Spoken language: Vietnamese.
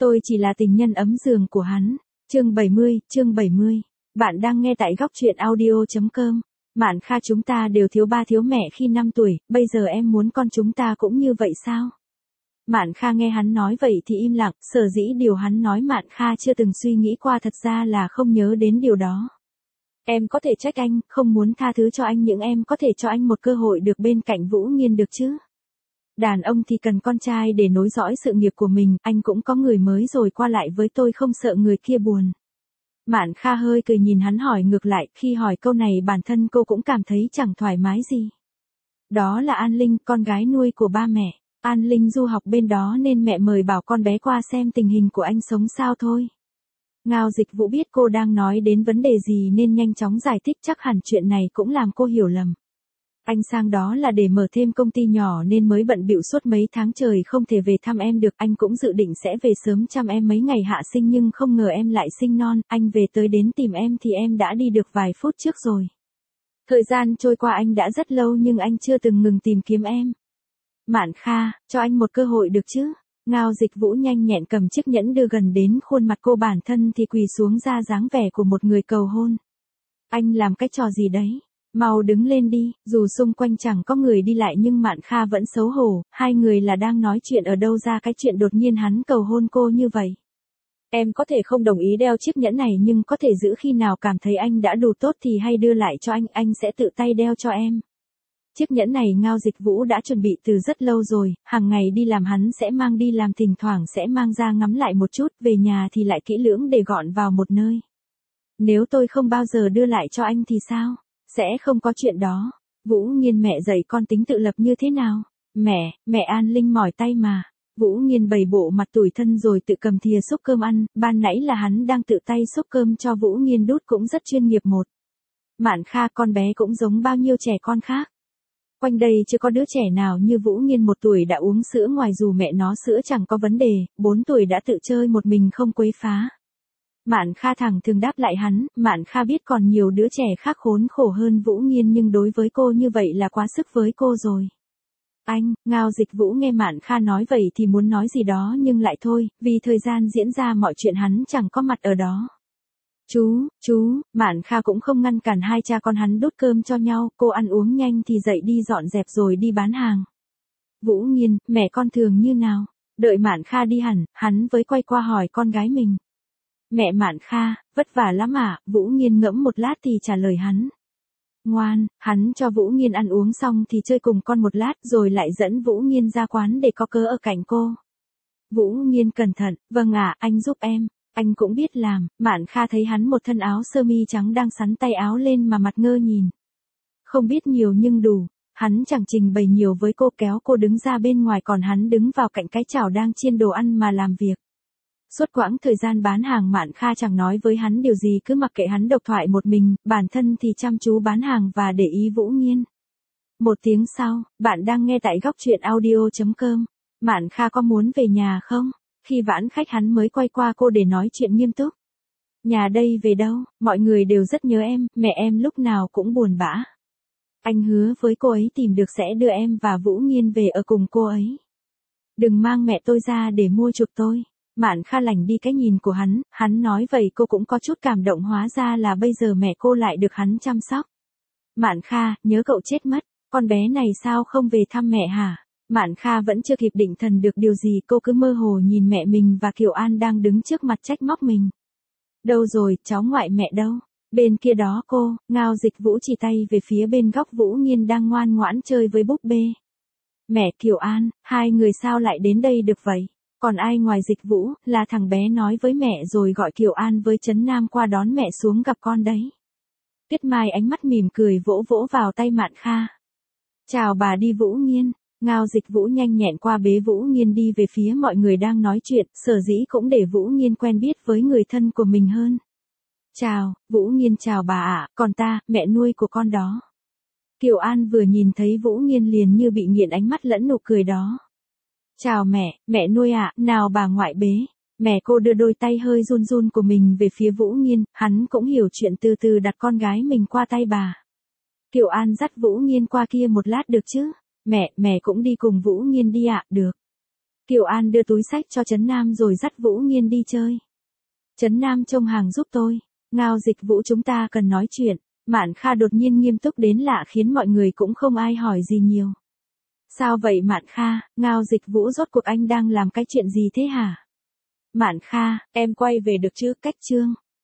Tôi chỉ là tình nhân ấm giường của hắn. Chương 70. Bạn đang nghe tại góc truyện audio.com. Mạn Kha, chúng ta đều thiếu ba thiếu mẹ khi 5 tuổi, bây giờ em muốn con chúng ta cũng như vậy sao? Mạn Kha nghe hắn nói vậy thì im lặng, sở dĩ điều hắn nói Mạn Kha chưa từng suy nghĩ qua thật ra là không nhớ đến điều đó. Em có thể trách anh, không muốn tha thứ cho anh, nhưng em có thể cho anh một cơ hội được bên cạnh Vũ Nghiên được chứ? Đàn ông thì cần con trai để nối dõi sự nghiệp của mình, anh cũng có người mới rồi, qua lại với tôi không sợ người kia buồn. Mạn Kha hơi cười nhìn hắn hỏi ngược lại, khi hỏi câu này bản thân cô cũng cảm thấy chẳng thoải mái gì. Đó là An Linh, con gái nuôi của ba mẹ. An Linh du học bên đó nên mẹ mời bảo con bé qua xem tình hình của anh sống sao thôi. Ngao Dịch Vũ biết cô đang nói đến vấn đề gì nên nhanh chóng giải thích, chắc hẳn chuyện này cũng làm cô hiểu lầm. Anh sang đó là để mở thêm công ty nhỏ nên mới bận bịu suốt mấy tháng trời không thể về thăm em được. Anh cũng dự định sẽ về sớm chăm em mấy ngày hạ sinh, nhưng không ngờ em lại sinh non. Anh về tới đến tìm em thì em đã đi được vài phút trước rồi. Thời gian trôi qua anh đã rất lâu nhưng anh chưa từng ngừng tìm kiếm em. Mạn Kha, cho anh một cơ hội được chứ? Ngao Dịch Vũ nhanh nhẹn cầm chiếc nhẫn đưa gần đến khuôn mặt cô, bản thân thì quỳ xuống ra dáng vẻ của một người cầu hôn. Anh làm cái trò gì đấy? Mau đứng lên đi. Dù xung quanh chẳng có người đi lại nhưng Mạn Kha vẫn xấu hổ, hai người là đang nói chuyện ở đâu ra cái chuyện đột nhiên hắn cầu hôn cô như vậy. Em có thể không đồng ý đeo chiếc nhẫn này nhưng có thể giữ khi nào cảm thấy anh đã đủ tốt thì hay đưa lại cho anh sẽ tự tay đeo cho em. Chiếc nhẫn này Ngao Dịch Vũ đã chuẩn bị từ rất lâu rồi, hàng ngày đi làm hắn sẽ mang đi làm, thỉnh thoảng sẽ mang ra ngắm lại một chút, về nhà thì lại kỹ lưỡng để gọn vào một nơi. Nếu tôi không bao giờ đưa lại cho anh thì sao? Sẽ không có chuyện đó. Vũ Nghiên, mẹ dạy con tính tự lập như thế nào? Mẹ An Linh mỏi tay mà. Vũ Nghiên bày bộ mặt tủi thân rồi tự cầm thìa xúc cơm ăn, ban nãy là hắn đang tự tay xúc cơm cho Vũ Nghiên đút cũng rất chuyên nghiệp một. Mạn Kha, con bé cũng giống bao nhiêu trẻ con khác. Quanh đây chưa có đứa trẻ nào như Vũ Nghiên, 1 tuổi đã uống sữa ngoài dù mẹ nó sữa chẳng có vấn đề, 4 tuổi đã tự chơi một mình không quấy phá. Mạn Kha thẳng thừng đáp lại hắn. Mạn Kha biết còn nhiều đứa trẻ khác khốn khổ hơn Vũ Nghiên nhưng đối với cô như vậy là quá sức với cô rồi. Ngao Dịch Vũ nghe Mạn Kha nói vậy thì muốn nói gì đó nhưng lại thôi, vì thời gian diễn ra mọi chuyện hắn chẳng có mặt ở đó. Chú, Mạn Kha cũng không ngăn cản hai cha con hắn đút cơm cho nhau, cô ăn uống nhanh thì dậy đi dọn dẹp rồi đi bán hàng. Vũ Nghiên, mẹ con thường như nào? Đợi Mạn Kha đi hẳn, hắn mới quay qua hỏi con gái mình. Mẹ Mạn Kha, vất vả lắm à? Vũ Nghiên ngẫm một lát thì trả lời hắn. Ngoan, hắn cho Vũ Nghiên ăn uống xong thì chơi cùng con một lát rồi lại dẫn Vũ Nghiên ra quán để có cớ ở cạnh cô. Vũ Nghiên cẩn thận, vâng ạ, anh giúp em. Anh cũng biết làm. Mạn Kha thấy hắn một thân áo sơ mi trắng đang xắn tay áo lên mà mặt ngơ nhìn. Không biết nhiều nhưng đủ. Hắn chẳng trình bày nhiều với cô, kéo cô đứng ra bên ngoài còn hắn đứng vào cạnh cái chảo đang chiên đồ ăn mà làm việc. Suốt quãng thời gian bán hàng Mạn Kha chẳng nói với hắn điều gì, cứ mặc kệ hắn độc thoại một mình, bản thân thì chăm chú bán hàng và để ý Vũ Nghiên. 1 tiếng sau, bạn đang nghe tại góc truyện audio.com. Mạn Kha có muốn về nhà không? Khi vãn khách hắn mới quay qua cô để nói chuyện nghiêm túc. Nhà đây về đâu, mọi người đều rất nhớ em, mẹ em lúc nào cũng buồn bã. Anh hứa với cô ấy tìm được sẽ đưa em và Vũ Nghiên về ở cùng cô ấy. Đừng mang mẹ tôi ra để mua chuộc tôi. Mạn Kha lảnh đi cái nhìn của hắn nói vậy cô cũng có chút cảm động, hóa ra là bây giờ mẹ cô lại được hắn chăm sóc. Mạn Kha, nhớ cậu chết mất, con bé này sao không về thăm mẹ hả? Mạn Kha vẫn chưa kịp định thần được điều gì, cô cứ mơ hồ nhìn mẹ mình và Kiều An đang đứng trước mặt trách móc mình. Đâu rồi, cháu ngoại mẹ đâu? Bên kia đó cô. Ngao Dịch Vũ chỉ tay về phía bên góc Vũ Nghiên đang ngoan ngoãn chơi với búp bê. Mẹ, Kiều An, hai người sao lại đến đây được vậy? Còn ai ngoài Dịch Vũ, là thằng bé nói với mẹ rồi gọi Kiều An với Trấn Nam qua đón mẹ xuống gặp con đấy. Tuyết Mai ánh mắt mỉm cười vỗ vỗ vào tay Mạn Kha. Chào bà đi Vũ Nghiên. Ngao Dịch Vũ nhanh nhẹn qua bế Vũ Nghiên đi về phía mọi người đang nói chuyện, sở dĩ cũng để Vũ Nghiên quen biết với người thân của mình hơn. Chào, Vũ Nghiên chào bà ạ, còn ta, mẹ nuôi của con đó. Kiều An vừa nhìn thấy Vũ Nghiên liền như bị nghiện ánh mắt lẫn nụ cười đó. Chào mẹ nuôi ạ, nào bà ngoại bế. Mẹ cô đưa đôi tay hơi run run của mình về phía Vũ Nghiên, hắn cũng hiểu chuyện, từ từ đặt con gái mình qua tay bà. Kiều An dắt Vũ Nghiên qua kia một lát được chứ? Mẹ cũng đi cùng Vũ Nghiên đi ạ, được. Kiều An đưa túi sách cho Trấn Nam rồi dắt Vũ Nghiên đi chơi. Trấn Nam trông hàng giúp tôi. Ngao Dịch Vũ chúng ta cần nói chuyện. Mạn Kha đột nhiên nghiêm túc đến lạ khiến mọi người cũng không ai hỏi gì nhiều. Sao vậy Mạn Kha, Ngao Dịch Vũ rốt cuộc anh đang làm cái chuyện gì thế hả? Mạn Kha, em quay về được chứ, cách chương.